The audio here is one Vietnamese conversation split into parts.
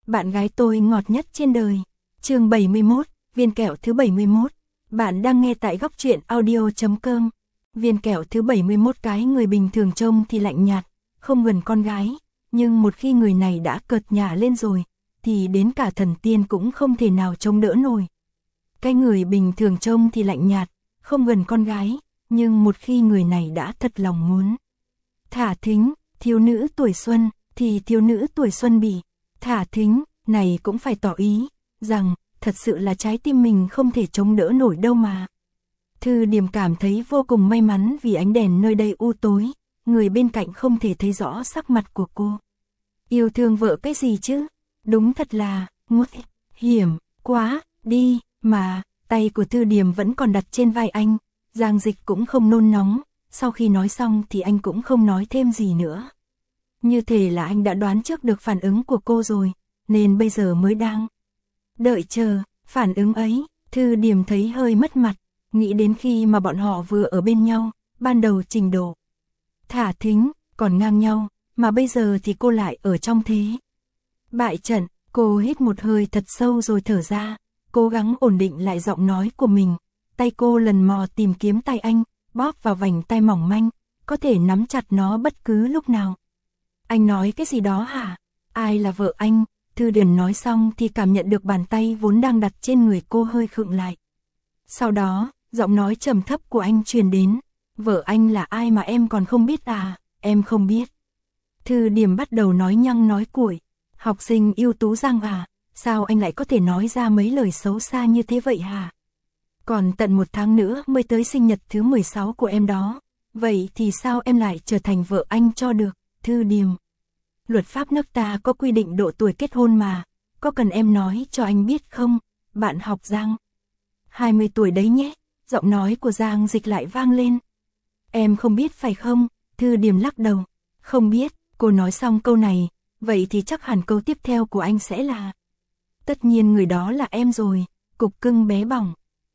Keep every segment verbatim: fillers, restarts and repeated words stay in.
bạn gái tôi ngọt nhất trên đời. Chương bảy mươi mốt, viên kẹo thứ bảy mươi mốt. Bạn đang nghe tại góc truyện audio chấm com. Viên kẹo thứ bảy mươi mốt. Cái người bình thường trông thì lạnh nhạt, không gần con gái, nhưng một khi người này đã cợt nhả lên rồi, thì đến cả thần tiên cũng không thể nào chống đỡ nổi. Cái người bình thường trông thì lạnh nhạt, không gần con gái, nhưng một khi người này đã thật lòng muốn thả thính, thiếu nữ tuổi xuân, thì thiếu nữ tuổi xuân bị thả thính, này cũng phải tỏ ý rằng thật sự là trái tim mình không thể chống đỡ nổi đâu mà. Thư Điềm cảm thấy vô cùng may mắn vì ánh đèn nơi đây u tối, người bên cạnh không thể thấy rõ sắc mặt của cô. Yêu thương vợ cái gì chứ? Đúng thật là nguy hiểm quá đi mà. Tay của Thư Điềm vẫn còn đặt trên vai anh. Giang Dịch cũng không nôn nóng, sau khi nói xong thì anh cũng không nói thêm gì nữa. Như thể là anh đã đoán trước được phản ứng của cô rồi, nên bây giờ mới đang đợi chờ phản ứng ấy. Thư Điềm thấy hơi mất mặt, nghĩ đến khi mà bọn họ vừa ở bên nhau, ban đầu trình độ thả thính còn ngang nhau, mà bây giờ thì cô lại ở trong thế bại trận. Cô hít một hơi thật sâu rồi thở ra, cố gắng ổn định lại giọng nói của mình. Tay cô lần mò tìm kiếm tay anh, bóp vào vành tay mỏng manh, có thể nắm chặt nó bất cứ lúc nào. Anh nói cái gì đó hả? Ai là vợ anh? Thư Điềm nói xong thì cảm nhận được bàn tay vốn đang đặt trên người cô hơi khựng lại. Sau đó, giọng nói trầm thấp của anh truyền đến. Vợ anh là ai mà em còn không biết à? Em không biết. Thư Điềm bắt đầu nói nhăng nói cuội. Học sinh ưu tú Giang à? Sao anh lại có thể nói ra mấy lời xấu xa như thế vậy hả? Còn tận một tháng nữa mới tới sinh nhật thứ mười sáu của em đó. Vậy thì sao em lại trở thành vợ anh cho được? Thư Điềm, luật pháp nước ta có quy định độ tuổi kết hôn mà, có cần em nói cho anh biết không? Bạn học Giang, hai mươi tuổi đấy nhé. Giọng nói của Giang Dịch lại vang lên. Em không biết phải không? Thư Điềm lắc đầu. Không biết. Cô nói xong câu này, vậy thì chắc hẳn câu tiếp theo của anh sẽ là tất nhiên người đó là em rồi. Cục cưng bé bỏng.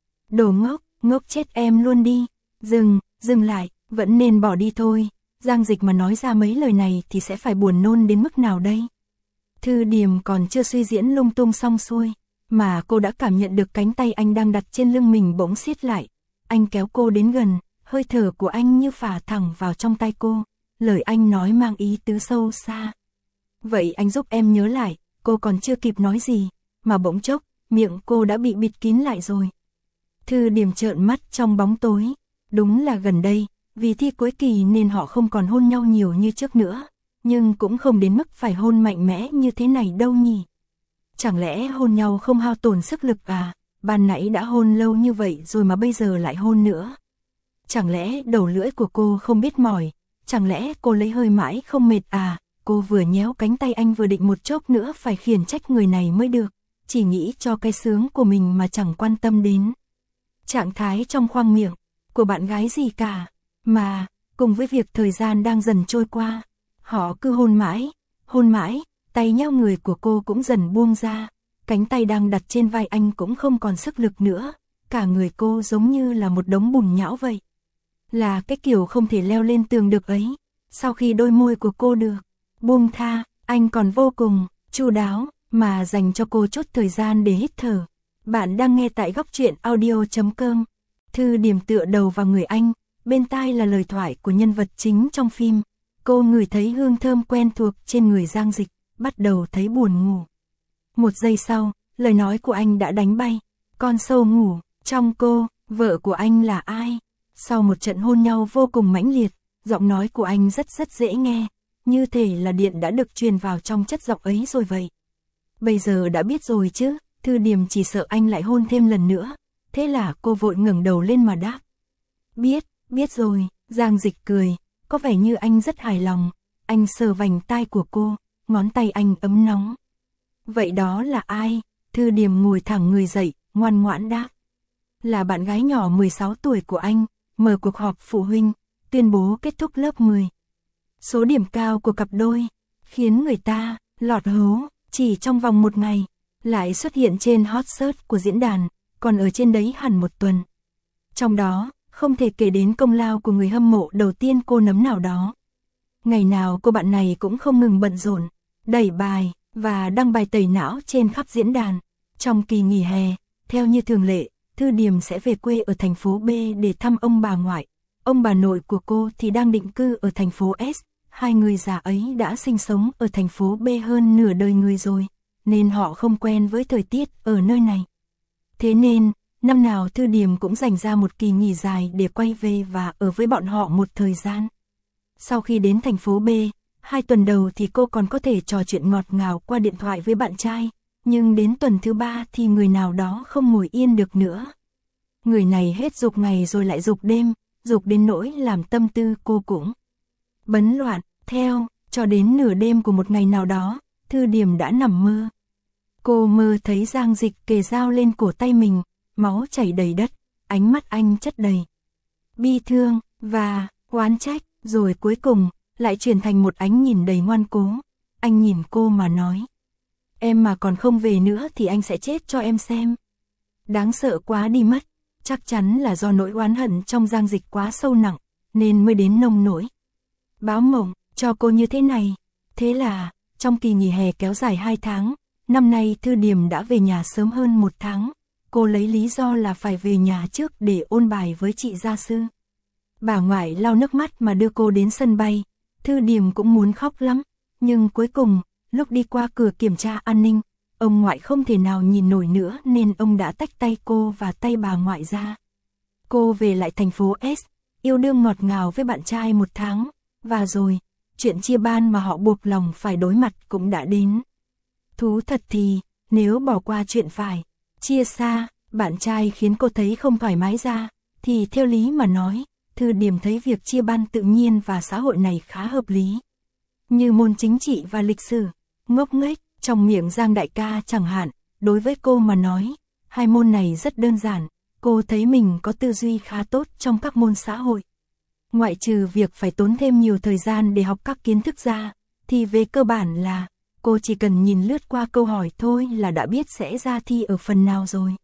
Đồ ngốc, ngốc chết em luôn đi. Dừng, dừng lại, vẫn nên bỏ đi thôi. Giang Dịch mà nói ra mấy lời này thì sẽ phải buồn nôn đến mức nào đây? Thư Điềm còn chưa suy diễn lung tung xong xuôi, mà cô đã cảm nhận được cánh tay anh đang đặt trên lưng mình bỗng siết lại. Anh kéo cô đến gần, hơi thở của anh như phả thẳng vào trong tay cô. Lời anh nói mang ý tứ sâu xa. Vậy anh giúp em nhớ lại. Cô còn chưa kịp nói gì, mà bỗng chốc, miệng cô đã bị bịt kín lại rồi. Thư Điềm trợn mắt trong bóng tối. Đúng là gần đây, vì thi cuối kỳ nên họ không còn hôn nhau nhiều như trước nữa, nhưng cũng không đến mức phải hôn mạnh mẽ như thế này đâu nhỉ. Chẳng lẽ hôn nhau không hao tổn sức lực à? Ban nãy đã hôn lâu như vậy rồi mà bây giờ lại hôn nữa. Chẳng lẽ đầu lưỡi của cô không biết mỏi? Chẳng lẽ cô lấy hơi mãi không mệt à? Cô vừa nhéo cánh tay anh vừa định một chốc nữa phải khiển trách người này mới được, chỉ nghĩ cho cái sướng của mình mà chẳng quan tâm đến trạng thái trong khoang miệng của bạn gái gì cả. Mà, cùng với việc thời gian đang dần trôi qua, họ cứ hôn mãi, hôn mãi, tay nhau người của cô cũng dần buông ra, cánh tay đang đặt trên vai anh cũng không còn sức lực nữa, cả người cô giống như là một đống bùn nhão vậy. Là cái kiểu không thể leo lên tường được ấy. Sau khi đôi môi của cô được buông tha, anh còn vô cùng chu đáo mà dành cho cô chút thời gian để hít thở. Bạn đang nghe tại góc truyện audio chấm com. Thư Điềm tựa đầu vào người anh, bên tai là lời thoại của nhân vật chính trong phim. Cô ngửi thấy hương thơm quen thuộc trên người Giang Dịch, bắt đầu thấy buồn ngủ. Một giây sau, lời nói của anh đã đánh bay con sâu ngủ trong cô. Vợ của anh là ai? Sau một trận hôn nhau vô cùng mãnh liệt, giọng nói của anh rất rất dễ nghe, như thể là điện đã được truyền vào trong chất giọng ấy rồi vậy. Bây giờ đã biết rồi chứ? Thư Điềm chỉ sợ anh lại hôn thêm lần nữa, thế là cô vội ngẩng đầu lên mà đáp. Biết, biết rồi. Giang Dịch cười, có vẻ như anh rất hài lòng. Anh sờ vành tai của cô, ngón tay anh ấm nóng. Vậy đó là ai? Thư Điềm ngồi thẳng người dậy, ngoan ngoãn đáp. Là bạn gái nhỏ mười sáu tuổi của anh, mở cuộc họp phụ huynh, tuyên bố kết thúc lớp mười. Số điểm cao của cặp đôi, khiến người ta lọt hố, chỉ trong vòng một ngày, lại xuất hiện trên hot search của diễn đàn, còn ở trên đấy hẳn một tuần. Trong đó, không thể kể đến công lao của người hâm mộ đầu tiên cô nấm nào đó. Ngày nào cô bạn này cũng không ngừng bận rộn, đẩy bài, và đăng bài tẩy não trên khắp diễn đàn. Trong kỳ nghỉ hè, theo như thường lệ, Thư Điềm sẽ về quê ở thành phố B để thăm ông bà ngoại. Ông bà nội của cô thì đang định cư ở thành phố S. Hai người già ấy đã sinh sống ở thành phố B hơn nửa đời người rồi, nên họ không quen với thời tiết ở nơi này. Thế nên, năm nào Thư Điềm cũng dành ra một kỳ nghỉ dài để quay về và ở với bọn họ một thời gian. Sau khi đến thành phố B, hai tuần đầu thì cô còn có thể trò chuyện ngọt ngào qua điện thoại với bạn trai, nhưng đến tuần thứ ba thì người nào đó không ngồi yên được nữa. Người này hết dục ngày rồi lại dục đêm, dục đến nỗi làm tâm tư cô cũng bấn loạn. Theo, cho đến nửa đêm của một ngày nào đó, Thư Điềm đã nằm mơ. Cô mơ thấy Giang Dịch kề dao lên cổ tay mình, máu chảy đầy đất, ánh mắt anh chất đầy bi thương và oán trách, rồi cuối cùng lại chuyển thành một ánh nhìn đầy ngoan cố. Anh nhìn cô mà nói: "Em mà còn không về nữa thì anh sẽ chết cho em xem." Đáng sợ quá đi mất, chắc chắn là do nỗi oán hận trong Giang Dịch quá sâu nặng, nên mới đến nông nỗi báo mộng cho cô như thế này. Thế là, trong kỳ nghỉ hè kéo dài hai tháng, năm nay Thư Điềm đã về nhà sớm hơn một tháng. Cô lấy lý do là phải về nhà trước để ôn bài với chị gia sư. Bà ngoại lau nước mắt mà đưa cô đến sân bay. Thư Điềm cũng muốn khóc lắm, nhưng cuối cùng, lúc đi qua cửa kiểm tra an ninh, ông ngoại không thể nào nhìn nổi nữa nên ông đã tách tay cô và tay bà ngoại ra. Cô về lại thành phố S, yêu đương ngọt ngào với bạn trai một tháng, và rồi, chuyện chia ban mà họ buộc lòng phải đối mặt cũng đã đến. Thú thật thì, nếu bỏ qua chuyện phải chia xa, bạn trai khiến cô thấy không thoải mái ra, thì theo lý mà nói, Thư Điềm thấy việc chia ban tự nhiên và xã hội này khá hợp lý. Như môn chính trị và lịch sử, ngốc nghếch, trong miệng Giang đại ca chẳng hạn, đối với cô mà nói, hai môn này rất đơn giản, cô thấy mình có tư duy khá tốt trong các môn xã hội. Ngoại trừ việc phải tốn thêm nhiều thời gian để học các kiến thức ra, thì về cơ bản là, cô chỉ cần nhìn lướt qua câu hỏi thôi là đã biết sẽ ra thi ở phần nào rồi.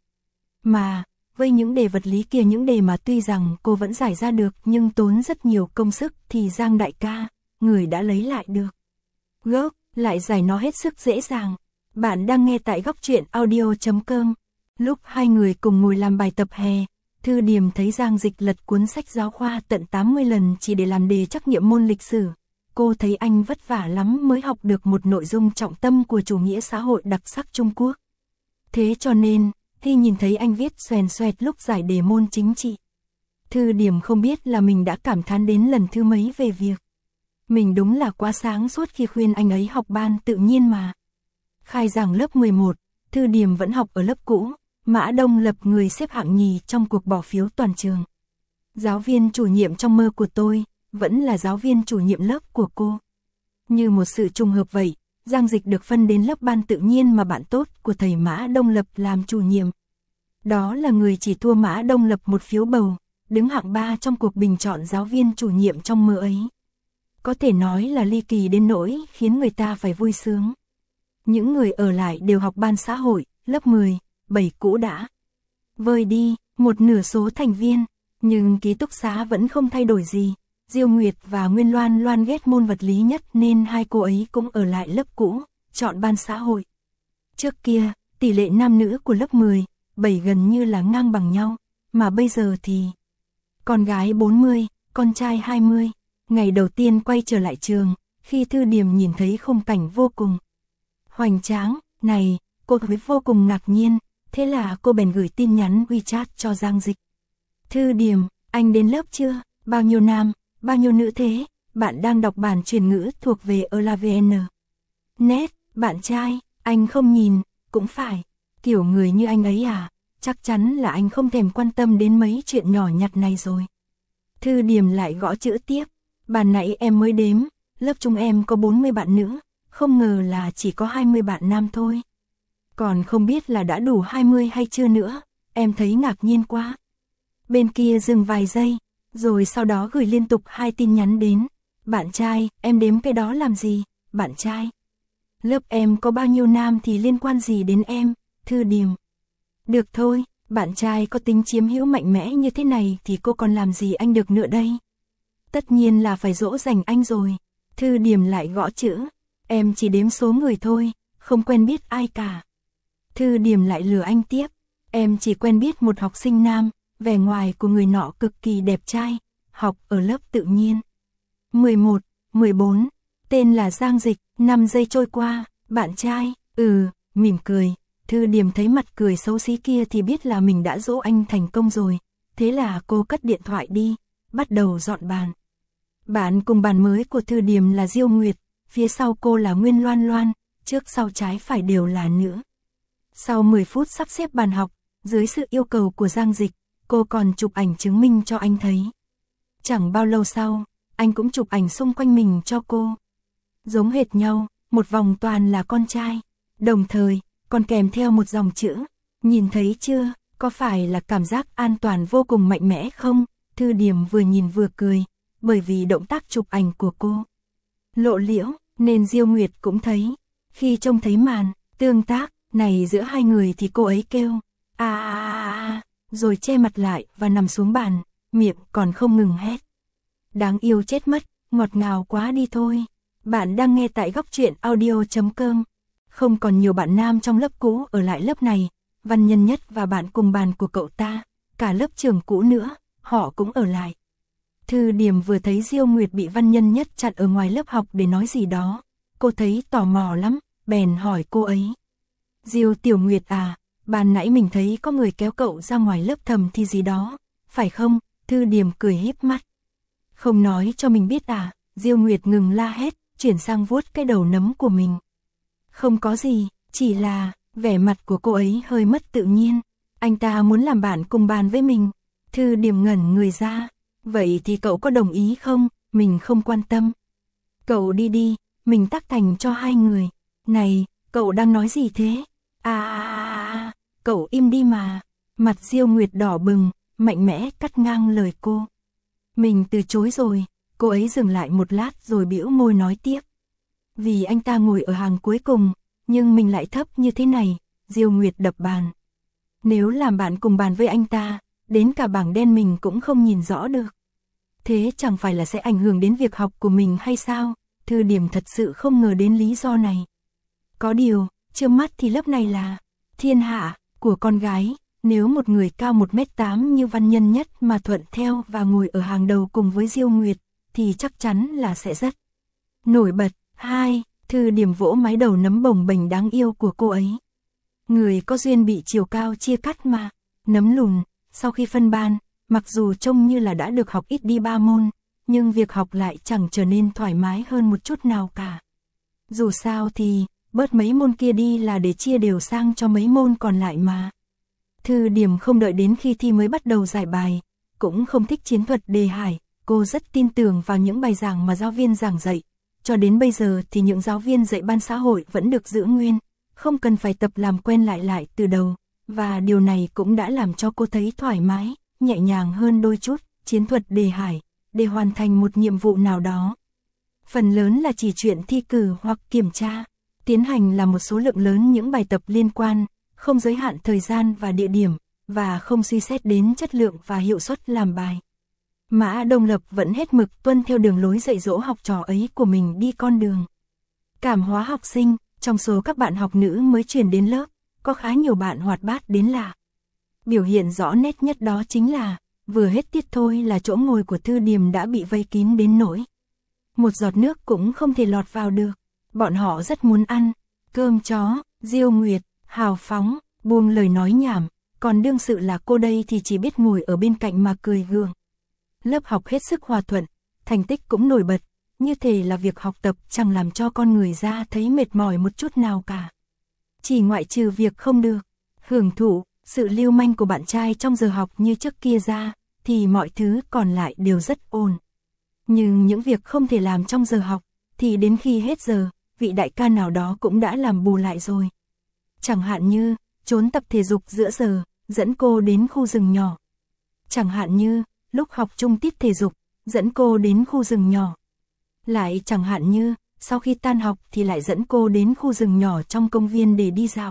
Mà, với những đề vật lý kia, những đề mà tuy rằng cô vẫn giải ra được nhưng tốn rất nhiều công sức thì Giang đại ca, người đã lấy lại được gốc, lại giải nó hết sức dễ dàng. Bạn đang nghe tại góc truyện audio chấm com. Lúc hai người cùng ngồi làm bài tập hè, Thư Điềm thấy Giang Dịch lật cuốn sách giáo khoa tận tám mươi lần chỉ để làm đề trắc nghiệm môn lịch sử. Cô thấy anh vất vả lắm mới học được một nội dung trọng tâm của chủ nghĩa xã hội đặc sắc Trung Quốc. Thế cho nên, khi nhìn thấy anh viết xoèn xoẹt lúc giải đề môn chính trị, Thư Điềm không biết là mình đã cảm thán đến lần thứ mấy về việc mình đúng là quá sáng suốt khi khuyên anh ấy học ban tự nhiên mà. Khai giảng lớp mười một, Thư Điềm vẫn học ở lớp cũ, Mã Đông Lập người xếp hạng nhì trong cuộc bỏ phiếu toàn trường. Giáo viên chủ nhiệm trong mơ của tôi, vẫn là giáo viên chủ nhiệm lớp của cô. Như một sự trùng hợp vậy, Giang Dịch được phân đến lớp ban tự nhiên mà bạn tốt của thầy Mã Đông Lập làm chủ nhiệm. Đó là người chỉ thua Mã Đông Lập một phiếu bầu, đứng hạng ba trong cuộc bình chọn giáo viên chủ nhiệm trong mơ ấy. Có thể nói là ly kỳ đến nỗi khiến người ta phải vui sướng. Những người ở lại đều học ban xã hội, lớp mười, bảy cũ đã vơi đi, một nửa số thành viên, nhưng ký túc xá vẫn không thay đổi gì. Diêu Nguyệt và Nguyên Loan Loan ghét môn vật lý nhất nên hai cô ấy cũng ở lại lớp cũ, chọn ban xã hội. Trước kia, tỷ lệ nam nữ của lớp mười, bảy gần như là ngang bằng nhau, mà bây giờ thì con gái bốn mươi, con trai hai mươi. Ngày đầu tiên quay trở lại trường, khi Thư Điềm nhìn thấy khung cảnh vô cùng hoành tráng này, cô thấy vô cùng ngạc nhiên, thế là cô bèn gửi tin nhắn WeChat cho Giang Dịch. Thư Điềm, anh đến lớp chưa? Bao nhiêu nam, bao nhiêu nữ thế? Bạn đang đọc bản truyền ngữ thuộc về Elavn. Nét, bạn trai, anh không nhìn, cũng phải. Kiểu người như anh ấy à, chắc chắn là anh không thèm quan tâm đến mấy chuyện nhỏ nhặt này rồi. Thư Điềm lại gõ chữ tiếp. Bàn nãy em mới đếm, lớp chúng em có bốn mươi bạn nữ, không ngờ là chỉ có hai mươi bạn nam thôi. Còn không biết là đã đủ hai mươi hay chưa nữa, em thấy ngạc nhiên quá. Bên kia dừng vài giây, rồi sau đó gửi liên tục hai tin nhắn đến. Bạn trai, em đếm cái đó làm gì? Bạn trai, lớp em có bao nhiêu nam thì liên quan gì đến em? Thư Điềm. Được thôi, bạn trai có tính chiếm hữu mạnh mẽ như thế này thì cô còn làm gì anh được nữa đây? Tất nhiên là phải dỗ dành anh rồi. Thư Điềm lại gõ chữ. Em chỉ đếm số người thôi, không quen biết ai cả. Thư Điềm lại lừa anh tiếp, em chỉ quen biết một học sinh nam, vẻ ngoài của người nọ cực kỳ đẹp trai, học ở lớp tự nhiên. mười một, mười bốn, tên là Giang Dịch, năm giây trôi qua, bạn trai, ừ, mỉm cười. Thư Điềm thấy mặt cười xấu xí kia thì biết là mình đã dỗ anh thành công rồi, thế là cô cất điện thoại đi, bắt đầu dọn bàn. Bạn cùng bàn mới của Thư Điềm là Diêu Nguyệt, phía sau cô là Nguyên Loan Loan, trước sau trái phải đều là nữ. Sau mười phút sắp xếp bàn học, dưới sự yêu cầu của Giang Dịch, cô còn chụp ảnh chứng minh cho anh thấy. Chẳng bao lâu sau, anh cũng chụp ảnh xung quanh mình cho cô. Giống hệt nhau, một vòng toàn là con trai, đồng thời còn kèm theo một dòng chữ, nhìn thấy chưa, có phải là cảm giác an toàn vô cùng mạnh mẽ không? Thư Điềm vừa nhìn vừa cười, bởi vì động tác chụp ảnh của cô lộ liễu, nên Diêu Nguyệt cũng thấy. Khi trông thấy màn tương tác này giữa hai người thì cô ấy kêu a a a a, rồi che mặt lại và nằm xuống bàn, miệng còn không ngừng hét. Đáng yêu chết mất, ngọt ngào quá đi thôi. Bạn đang nghe tại góc truyện audio chấm com. Không còn nhiều bạn nam trong lớp cũ ở lại lớp này, Văn Nhân Nhất và bạn cùng bàn của cậu ta, cả lớp trường cũ nữa, họ cũng ở lại. Thư Điềm vừa thấy Diêu Nguyệt bị Văn Nhân Nhất chặn ở ngoài lớp học để nói gì đó, cô thấy tò mò lắm, bèn hỏi cô ấy. Diêu Tiểu Nguyệt à, ban nãy mình thấy có người kéo cậu ra ngoài lớp thầm thi gì đó, phải không? Thư Điềm cười híp mắt. Không nói cho mình biết à? Diêu Nguyệt ngừng la hét, chuyển sang vuốt cái đầu nấm của mình. Không có gì, chỉ là, vẻ mặt của cô ấy hơi mất tự nhiên. Anh ta muốn làm bạn cùng bàn với mình. Thư Điềm ngẩn người ra. Vậy thì cậu có đồng ý không? Mình không quan tâm. Cậu đi đi, mình tác thành cho hai người. Này, cậu đang nói gì thế? À, à, à, à, cậu im đi mà. Mặt Diêu Nguyệt đỏ bừng, mạnh mẽ cắt ngang lời cô. Mình từ chối rồi. Cô ấy dừng lại một lát rồi bĩu môi nói tiếp. Vì anh ta ngồi ở hàng cuối cùng, nhưng mình lại thấp như thế này. Diêu Nguyệt đập bàn. Nếu làm bạn cùng bàn với anh ta, đến cả bảng đen mình cũng không nhìn rõ được. Thế chẳng phải là sẽ ảnh hưởng đến việc học của mình hay sao? Thư Điềm thật sự không ngờ đến lý do này. Có điều, trước mắt thì lớp này là thiên hạ của con gái. Nếu một người cao một mét tám như Văn Nhân Nhất mà thuận theo và ngồi ở hàng đầu cùng với Diêu Nguyệt, thì chắc chắn là sẽ rất nổi bật. Hai, Thư Điềm vỗ mái đầu nấm bồng bềnh đáng yêu của cô ấy. Người có duyên bị chiều cao chia cắt mà. Nấm lùn, sau khi phân ban, mặc dù trông như là đã được học ít đi ba môn, nhưng việc học lại chẳng trở nên thoải mái hơn một chút nào cả. Dù sao thì, bớt mấy môn kia đi là để chia đều sang cho mấy môn còn lại mà. Thư Điềm không đợi đến khi thi mới bắt đầu giải bài, cũng không thích chiến thuật đề hải, cô rất tin tưởng vào những bài giảng mà giáo viên giảng dạy. Cho đến bây giờ thì những giáo viên dạy ban xã hội vẫn được giữ nguyên, không cần phải tập làm quen lại lại từ đầu, và điều này cũng đã làm cho cô thấy thoải mái, nhẹ nhàng hơn đôi chút. Chiến thuật đề hải, để hoàn thành một nhiệm vụ nào đó. Phần lớn là chỉ chuyện thi cử hoặc kiểm tra, tiến hành là một số lượng lớn những bài tập liên quan, không giới hạn thời gian và địa điểm, và không suy xét đến chất lượng và hiệu suất làm bài. Mã Đông Lập vẫn hết mực tuân theo đường lối dạy dỗ học trò ấy của mình đi con đường cảm hóa học sinh. Trong số các bạn học nữ mới chuyển đến lớp, có khá nhiều bạn hoạt bát đến lạ. Biểu hiện rõ nét nhất đó chính là, vừa hết tiết thôi là chỗ ngồi của Thư Điềm đã bị vây kín đến nỗi một giọt nước cũng không thể lọt vào được. Bọn họ rất muốn ăn cơm chó. Diêu Nguyệt hào phóng, buông lời nói nhảm, còn đương sự là cô đây thì chỉ biết ngồi ở bên cạnh mà cười gượng. Lớp học hết sức hòa thuận, thành tích cũng nổi bật, như thể là việc học tập chẳng làm cho con người ra thấy mệt mỏi một chút nào cả. Chỉ ngoại trừ việc không được hưởng thụ sự lưu manh của bạn trai trong giờ học như trước kia ra, thì mọi thứ còn lại đều rất ổn. Nhưng những việc không thể làm trong giờ học, thì đến khi hết giờ, vị đại ca nào đó cũng đã làm bù lại rồi. Chẳng hạn như, trốn tập thể dục giữa giờ, dẫn cô đến khu rừng nhỏ. Chẳng hạn như, lúc học chung tiết thể dục, dẫn cô đến khu rừng nhỏ. Lại chẳng hạn như, sau khi tan học thì lại dẫn cô đến khu rừng nhỏ trong công viên để đi dạo.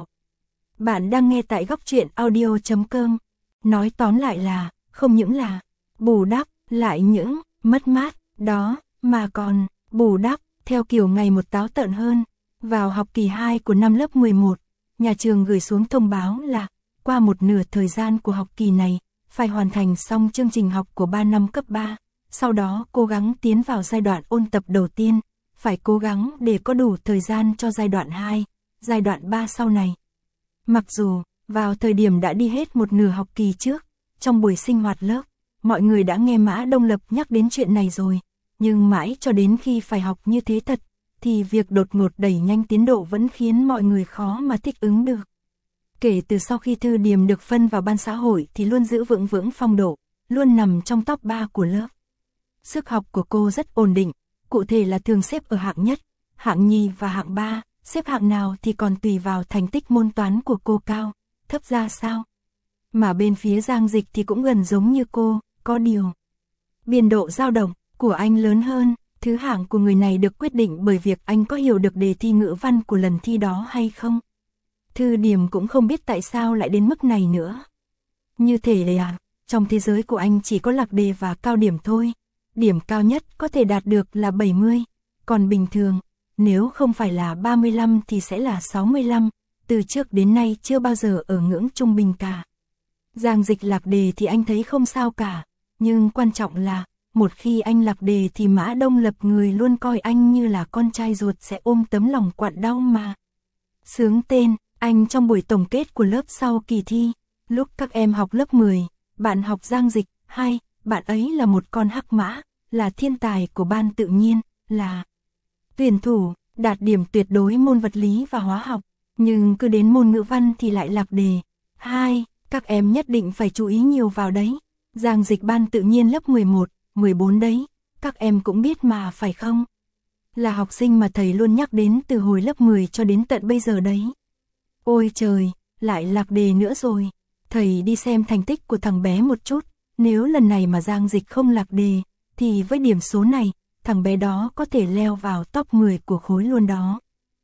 Bạn đang nghe tại góc truyện audio chấm com. Nói tóm lại là, không những là bù đắp lại những mất mát đó, mà còn bù đắp theo kiểu ngày một táo tợn hơn. Vào học kỳ hai của năm lớp mười một, nhà trường gửi xuống thông báo là qua một nửa thời gian của học kỳ này, phải hoàn thành xong chương trình học của ba năm cấp ba, sau đó cố gắng tiến vào giai đoạn ôn tập đầu tiên, phải cố gắng để có đủ thời gian cho giai đoạn hai, giai đoạn ba sau này. Mặc dù, vào thời điểm đã đi hết một nửa học kỳ trước, trong buổi sinh hoạt lớp, mọi người đã nghe Mã Đông Lập nhắc đến chuyện này rồi, nhưng mãi cho đến khi phải học như thế thật, thì việc đột ngột đẩy nhanh tiến độ vẫn khiến mọi người khó mà thích ứng được. Kể từ sau khi Thư Điềm được phân vào ban xã hội thì luôn giữ vững vững phong độ, luôn nằm trong top ba của lớp. Sức học của cô rất ổn định, cụ thể là thường xếp ở hạng nhất, hạng nhì và hạng ba, xếp hạng nào thì còn tùy vào thành tích môn toán của cô cao, thấp ra sao. Mà bên phía Giang Dịch thì cũng gần giống như cô, có điều biên độ dao động của anh lớn hơn. Thứ hạng của người này được quyết định bởi việc anh có hiểu được đề thi ngữ văn của lần thi đó hay không. Thư Điềm cũng không biết tại sao lại đến mức này nữa. Như thể à, trong thế giới của anh chỉ có lạc đề và cao điểm thôi. Điểm cao nhất có thể đạt được là bảy mươi, còn bình thường, nếu không phải là ba mươi lăm thì sẽ là sáu mươi lăm, từ trước đến nay chưa bao giờ ở ngưỡng trung bình cả. Giang Dịch lạc đề thì anh thấy không sao cả, nhưng quan trọng là, một khi anh lạc đề thì Mã Đông Lập người luôn coi anh như là con trai ruột sẽ ôm tấm lòng quặn đau mà. Sướng tên, anh trong buổi tổng kết của lớp sau kỳ thi, lúc các em học lớp mười, bạn học Giang Dịch, hai, bạn ấy là một con hắc mã, là thiên tài của ban tự nhiên, là tuyển thủ, đạt điểm tuyệt đối môn vật lý và hóa học, nhưng cứ đến môn ngữ văn thì lại lạc đề. Hai, các em nhất định phải chú ý nhiều vào đấy. Giang Dịch ban tự nhiên lớp mười một, mười bốn đấy, các em cũng biết mà phải không? Là học sinh mà thầy luôn nhắc đến từ hồi lớp mười cho đến tận bây giờ đấy. Ôi trời, lại lạc đề nữa rồi. Thầy đi xem thành tích của thằng bé một chút, nếu lần này mà Giang Dịch không lạc đề, thì với điểm số này, thằng bé đó có thể leo vào top mười của khối luôn đó.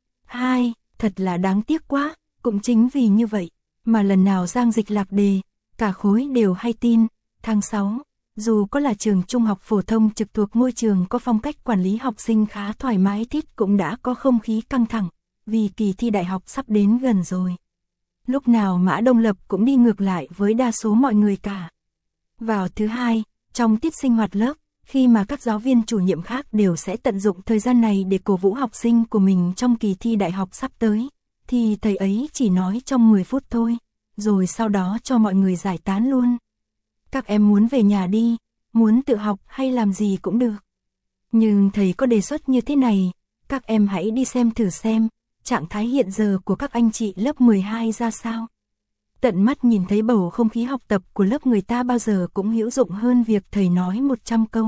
Hai, thật là đáng tiếc quá, cũng chính vì như vậy, mà lần nào Giang Dịch lạc đề, cả khối đều hay tin. Tháng sáu, dù có là trường trung học phổ thông trực thuộc ngôi trường có phong cách quản lý học sinh khá thoải mái tít cũng đã có không khí căng thẳng, vì kỳ thi đại học sắp đến gần rồi. Lúc nào Mã Đông Lập cũng đi ngược lại với đa số mọi người cả. Vào thứ hai, trong tiết sinh hoạt lớp, khi mà các giáo viên chủ nhiệm khác đều sẽ tận dụng thời gian này để cổ vũ học sinh của mình trong kỳ thi đại học sắp tới, thì thầy ấy chỉ nói trong mười phút thôi, rồi sau đó cho mọi người giải tán luôn. Các em muốn về nhà đi, muốn tự học hay làm gì cũng được. Nhưng thầy có đề xuất như thế này, các em hãy đi xem thử xem, trạng thái hiện giờ của các anh chị lớp mười hai ra sao. Tận mắt nhìn thấy bầu không khí học tập của lớp người ta bao giờ cũng hữu dụng hơn việc thầy nói một trăm câu.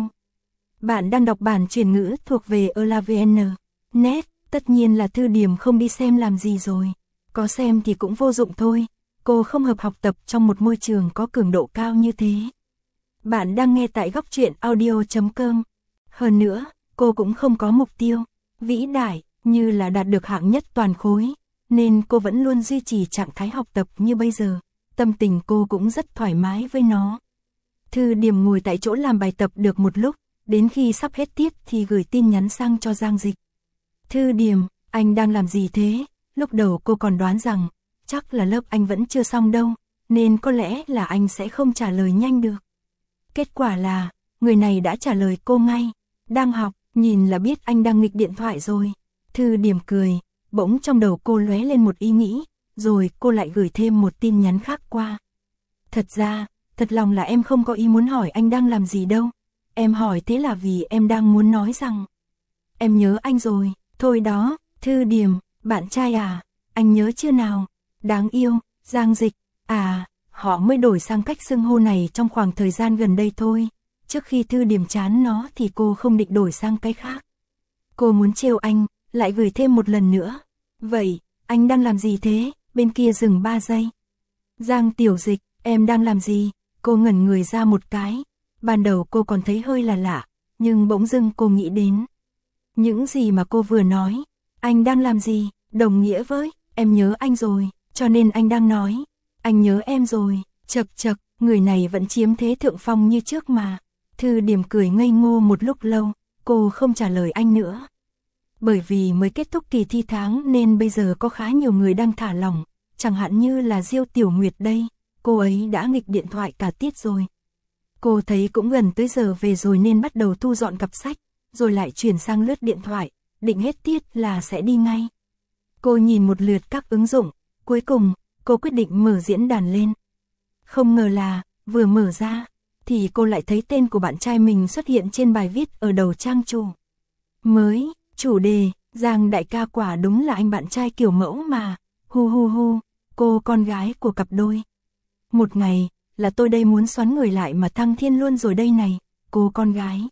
Bạn đang đọc bản chuyển ngữ thuộc về Elavn. Net, tất nhiên là Thư Điềm không đi xem làm gì rồi. Có xem thì cũng vô dụng thôi, cô không hợp học tập trong một môi trường có cường độ cao như thế. Bạn đang nghe tại góc truyện audio chấm com. Hơn nữa, cô cũng không có mục tiêu vĩ đại như là đạt được hạng nhất toàn khối, nên cô vẫn luôn duy trì trạng thái học tập như bây giờ. Tâm tình cô cũng rất thoải mái với nó. Thư Điềm ngồi tại chỗ làm bài tập được một lúc, đến khi sắp hết tiết thì gửi tin nhắn sang cho Giang Dịch. Thư Điềm, anh đang làm gì thế? Lúc đầu cô còn đoán rằng, chắc là lớp anh vẫn chưa xong đâu, nên có lẽ là anh sẽ không trả lời nhanh được. Kết quả là, người này đã trả lời cô ngay. Đang học, nhìn là biết anh đang nghịch điện thoại rồi. Thư Điềm cười, bỗng trong đầu cô lóe lên một ý nghĩ, rồi cô lại gửi thêm một tin nhắn khác qua. Thật ra, thật lòng là em không có ý muốn hỏi anh đang làm gì đâu. Em hỏi thế là vì em đang muốn nói rằng em nhớ anh rồi. Thôi đó, Thư Điềm, bạn trai à, anh nhớ chưa nào? Đáng yêu, Giang Dịch, à, họ mới đổi sang cách xưng hô này trong khoảng thời gian gần đây thôi. Trước khi Thư Điềm chán nó thì cô không định đổi sang cái khác. Cô muốn trêu anh, lại gửi thêm một lần nữa. Vậy, anh đang làm gì thế? Bên kia dừng ba giây. Giang Tiểu Dịch, em đang làm gì? Cô ngẩn người ra một cái. Ban đầu cô còn thấy hơi là lạ, nhưng bỗng dưng cô nghĩ đến những gì mà cô vừa nói. Anh đang làm gì? Đồng nghĩa với, em nhớ anh rồi, cho nên anh đang nói, anh nhớ em rồi. Chật chật, người này vẫn chiếm thế thượng phong như trước mà. Thư Điềm cười ngây ngô một lúc lâu, cô không trả lời anh nữa. Bởi vì mới kết thúc kỳ thi tháng nên bây giờ có khá nhiều người đang thả lỏng, chẳng hạn như là Diêu Tiểu Nguyệt đây, cô ấy đã nghịch điện thoại cả tiết rồi. Cô thấy cũng gần tới giờ về rồi nên bắt đầu thu dọn cặp sách, rồi lại chuyển sang lướt điện thoại, định hết tiết là sẽ đi ngay. Cô nhìn một lượt các ứng dụng, cuối cùng, cô quyết định mở diễn đàn lên. Không ngờ là, vừa mở ra, thì cô lại thấy tên của bạn trai mình xuất hiện trên bài viết ở đầu trang chủ. Mới, chủ đề, Giang đại ca quả đúng là anh bạn trai kiểu mẫu mà, hu hu hu, cô con gái của cặp đôi. Một ngày, là tôi đây muốn xoắn người lại mà thăng thiên luôn rồi đây này, cô con gái.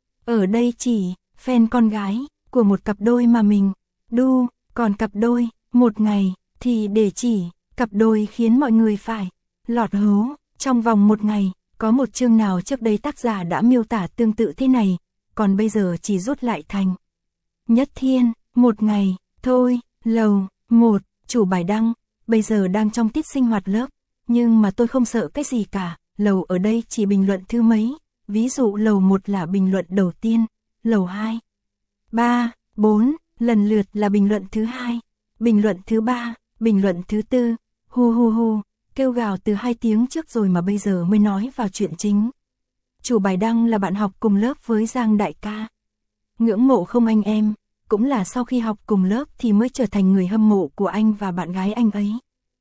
Ở đây chỉ, fan con gái, của một cặp đôi mà mình, đu, còn cặp đôi, một ngày, thì để chỉ, cặp đôi khiến mọi người phải, lọt hố, trong vòng một ngày, có một chương nào trước đây tác giả đã miêu tả tương tự thế này, còn bây giờ chỉ rút lại thành. Nhất Thiên, một ngày, thôi, lầu, một, chủ bài đăng, bây giờ đang trong tiết sinh hoạt lớp, nhưng mà tôi không sợ cái gì cả, lầu ở đây chỉ bình luận thứ mấy, ví dụ lầu một là bình luận đầu tiên, lầu hai, ba, bốn, lần lượt là bình luận thứ hai, bình luận thứ ba, bình luận thứ tư, hu hu hu, kêu gào từ hai tiếng trước rồi mà bây giờ mới nói vào chuyện chính. Chủ bài đăng là bạn học cùng lớp với Giang đại ca. Ngưỡng mộ không anh em, cũng là sau khi học cùng lớp thì mới trở thành người hâm mộ của anh và bạn gái anh ấy.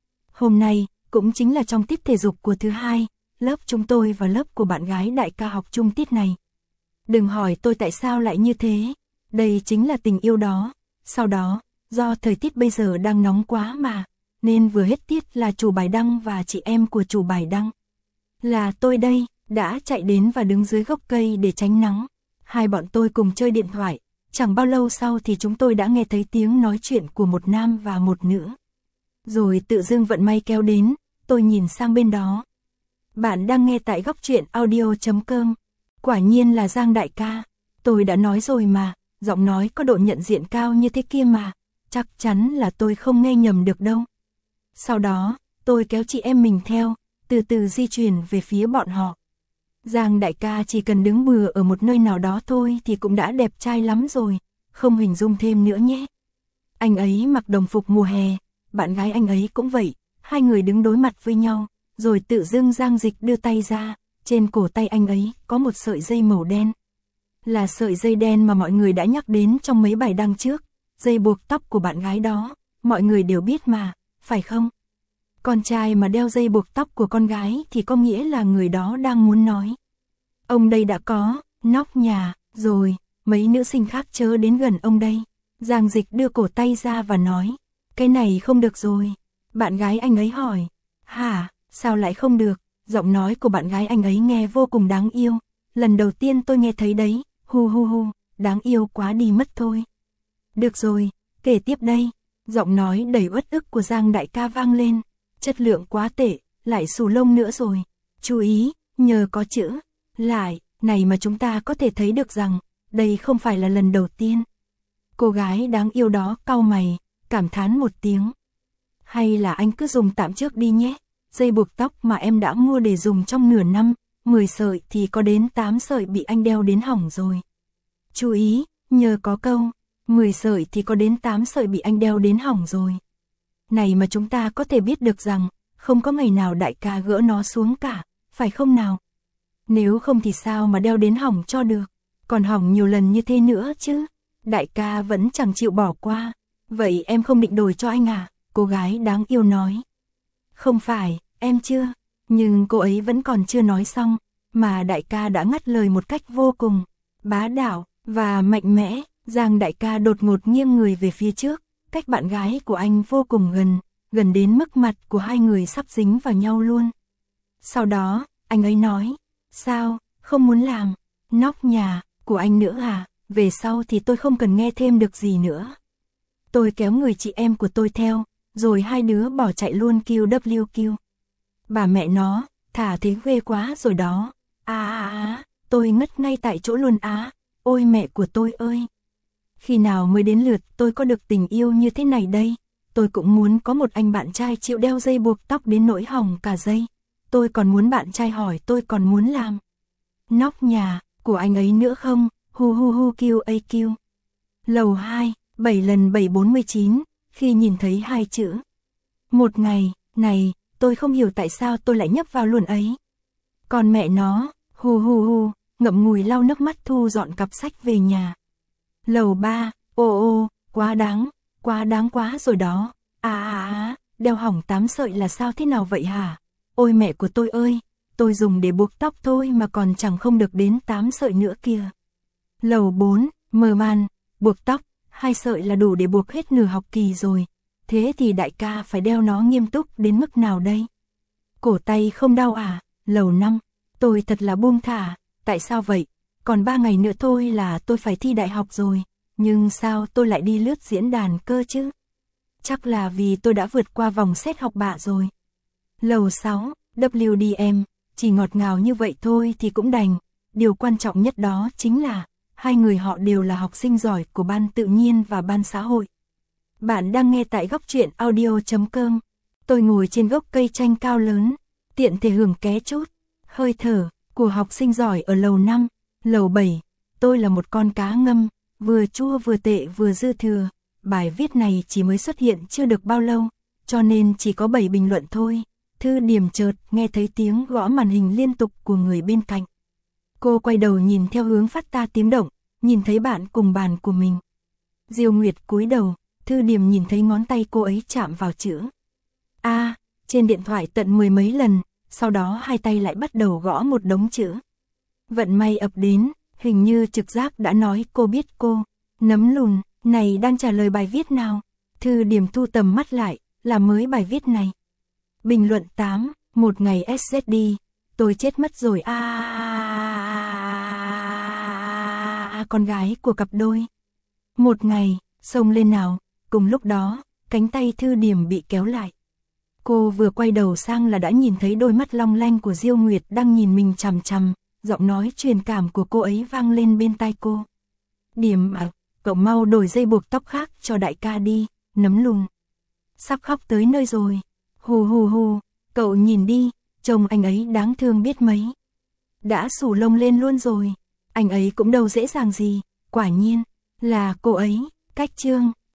Hôm nay, cũng chính là trong tiết thể dục của thứ hai, lớp chúng tôi và lớp của bạn gái đại ca học chung tiết này. Đừng hỏi tôi tại sao lại như thế, đây chính là tình yêu đó. Sau đó, do thời tiết bây giờ đang nóng quá mà, nên vừa hết tiết là chủ bài đăng và chị em của chủ bài đăng. Là tôi đây, đã chạy đến và đứng dưới gốc cây để tránh nắng. Hai bọn tôi cùng chơi điện thoại, chẳng bao lâu sau thì chúng tôi đã nghe thấy tiếng nói chuyện của một nam và một nữ. Rồi tự dưng vận may kéo đến, tôi nhìn sang bên đó. Bạn đang nghe tại góc truyện audio chấm com. Quả nhiên là Giang đại ca. Tôi đã nói rồi mà, giọng nói có độ nhận diện cao như thế kia mà. Chắc chắn là tôi không nghe nhầm được đâu. Sau đó, tôi kéo chị em mình theo, từ từ di chuyển về phía bọn họ. Giang đại ca chỉ cần đứng bừa ở một nơi nào đó thôi thì cũng đã đẹp trai lắm rồi, không hình dung thêm nữa nhé. Anh ấy mặc đồng phục mùa hè, bạn gái anh ấy cũng vậy, hai người đứng đối mặt với nhau, rồi tự dưng Giang Dịch đưa tay ra, trên cổ tay anh ấy có một sợi dây màu đen. Là sợi dây đen mà mọi người đã nhắc đến trong mấy bài đăng trước, dây buộc tóc của bạn gái đó, mọi người đều biết mà, phải không? Con trai mà đeo dây buộc tóc của con gái thì có nghĩa là người đó đang muốn nói. Ông đây đã có, nóc nhà, rồi, mấy nữ sinh khác chớ đến gần ông đây. Giang Dịch đưa cổ tay ra và nói, cái này không được rồi. Bạn gái anh ấy hỏi, hả, sao lại không được? Giọng nói của bạn gái anh ấy nghe vô cùng đáng yêu. Lần đầu tiên tôi nghe thấy đấy, hu hu hu, đáng yêu quá đi mất thôi. Được rồi, kể tiếp đây. Giọng nói đầy uất ức của Giang đại ca vang lên. Chất lượng quá tệ, lại xù lông nữa rồi. Chú ý, nhờ có chữ lại này mà chúng ta có thể thấy được rằng đây không phải là lần đầu tiên. Cô gái đáng yêu đó cau mày, cảm thán một tiếng. Hay là anh cứ dùng tạm trước đi nhé. Dây buộc tóc mà em đã mua để dùng trong nửa năm, mười sợi thì có đến tám sợi bị anh đeo đến hỏng rồi. Chú ý, nhờ có câu, mười sợi thì có đến tám sợi bị anh đeo đến hỏng rồi. Này mà chúng ta có thể biết được rằng, không có ngày nào đại ca gỡ nó xuống cả, phải không nào? Nếu không thì sao mà đeo đến hỏng cho được, còn hỏng nhiều lần như thế nữa chứ. Đại ca vẫn chẳng chịu bỏ qua. Vậy em không định đổi cho anh à? Cô gái đáng yêu nói. Không phải, em chưa. Nhưng cô ấy vẫn còn chưa nói xong, mà đại ca đã ngắt lời một cách vô cùng bá đạo và mạnh mẽ. Giang đại ca đột ngột nghiêng người về phía trước, cách bạn gái của anh vô cùng gần, gần đến mức mặt của hai người sắp dính vào nhau luôn. Sau đó, anh ấy nói, sao, không muốn làm nóc nhà của anh nữa à? Về sau thì tôi không cần nghe thêm được gì nữa. Tôi kéo người chị em của tôi theo, rồi hai đứa bỏ chạy luôn kêu W Q. Bà mẹ nó, thả thế ghê quá rồi đó. À à à, tôi ngất ngay tại chỗ luôn á. Ôi mẹ của tôi ơi. Khi nào mới đến lượt tôi có được tình yêu như thế này đây? Tôi cũng muốn có một anh bạn trai chịu đeo dây buộc tóc đến nỗi hỏng cả dây. Tôi còn muốn bạn trai hỏi tôi còn muốn làm nóc nhà của anh ấy nữa không? Hu hu hu Q A Q. Lầu hai, bảy lần bảy bốn mươi chín, khi nhìn thấy hai chữ. Một ngày, này, tôi không hiểu tại sao tôi lại nhấp vào luôn ấy. Còn mẹ nó, hu hu hu, ngậm ngùi lau nước mắt thu dọn cặp sách về nhà. Lầu ba, ô ô, quá đáng, quá đáng quá rồi đó. À à à, đeo hỏng tám sợi là sao thế nào vậy hả? Ôi mẹ của tôi ơi, tôi dùng để buộc tóc thôi mà còn chẳng không được đến tám sợi nữa kìa. Lầu bốn, mờ màn, buộc tóc, hai sợi là đủ để buộc hết nửa học kỳ rồi. Thế thì đại ca phải đeo nó nghiêm túc đến mức nào đây? Cổ tay không đau à? Lầu năm, tôi thật là buông thả, tại sao vậy? Còn ba ngày nữa thôi là tôi phải thi đại học rồi, nhưng sao tôi lại đi lướt diễn đàn cơ chứ? Chắc là vì tôi đã vượt qua vòng xét học bạ rồi. Lầu sáu, vê đê em, chỉ ngọt ngào như vậy thôi thì cũng đành. Điều quan trọng nhất đó chính là hai người họ đều là học sinh giỏi của ban tự nhiên và ban xã hội. Bạn đang nghe tại góc truyện audio chấm com. Tôi ngồi trên gốc cây chanh cao lớn, tiện thể hưởng ké chút hơi thở của học sinh giỏi ở lầu năm. Lầu bảy, tôi là một con cá ngâm, vừa chua vừa tệ vừa dư thừa. Bài viết này chỉ mới xuất hiện chưa được bao lâu, cho nên chỉ có bảy bình luận thôi. Thư Điềm chợt nghe thấy tiếng gõ màn hình liên tục của người bên cạnh. Cô quay đầu nhìn theo hướng phát ra tiếng động, nhìn thấy bạn cùng bàn của mình. Diêu Nguyệt cúi đầu, Thư Điềm nhìn thấy ngón tay cô ấy chạm vào chữ A trên điện thoại tận mười mấy lần, sau đó hai tay lại bắt đầu gõ một đống chữ. Vận may ập đến, hình như trực giác đã nói cô biết cô. Nấm lùn, này đang trả lời bài viết nào? Thư Điềm thu tầm mắt lại, là mới bài viết này. Bình luận tám, một ngày ét dét đê, tôi chết mất rồi a à, con gái của cặp đôi. Một ngày, xông lên nào, cùng lúc đó, cánh tay Thư Điềm bị kéo lại. Cô vừa quay đầu sang là đã nhìn thấy đôi mắt long lanh của Diêu Nguyệt đang nhìn mình chằm chằm, giọng nói truyền cảm của cô ấy vang lên bên tai cô. Điềm à, cậu mau đổi dây buộc tóc khác cho đại ca đi, nấm lùn. Sắp khóc tới nơi rồi. Hù hù hù, cậu nhìn đi, trông anh ấy đáng thương biết mấy. Đã xù lông lên luôn rồi, anh ấy cũng đâu dễ dàng gì, quả nhiên, là cô ấy, cách chương.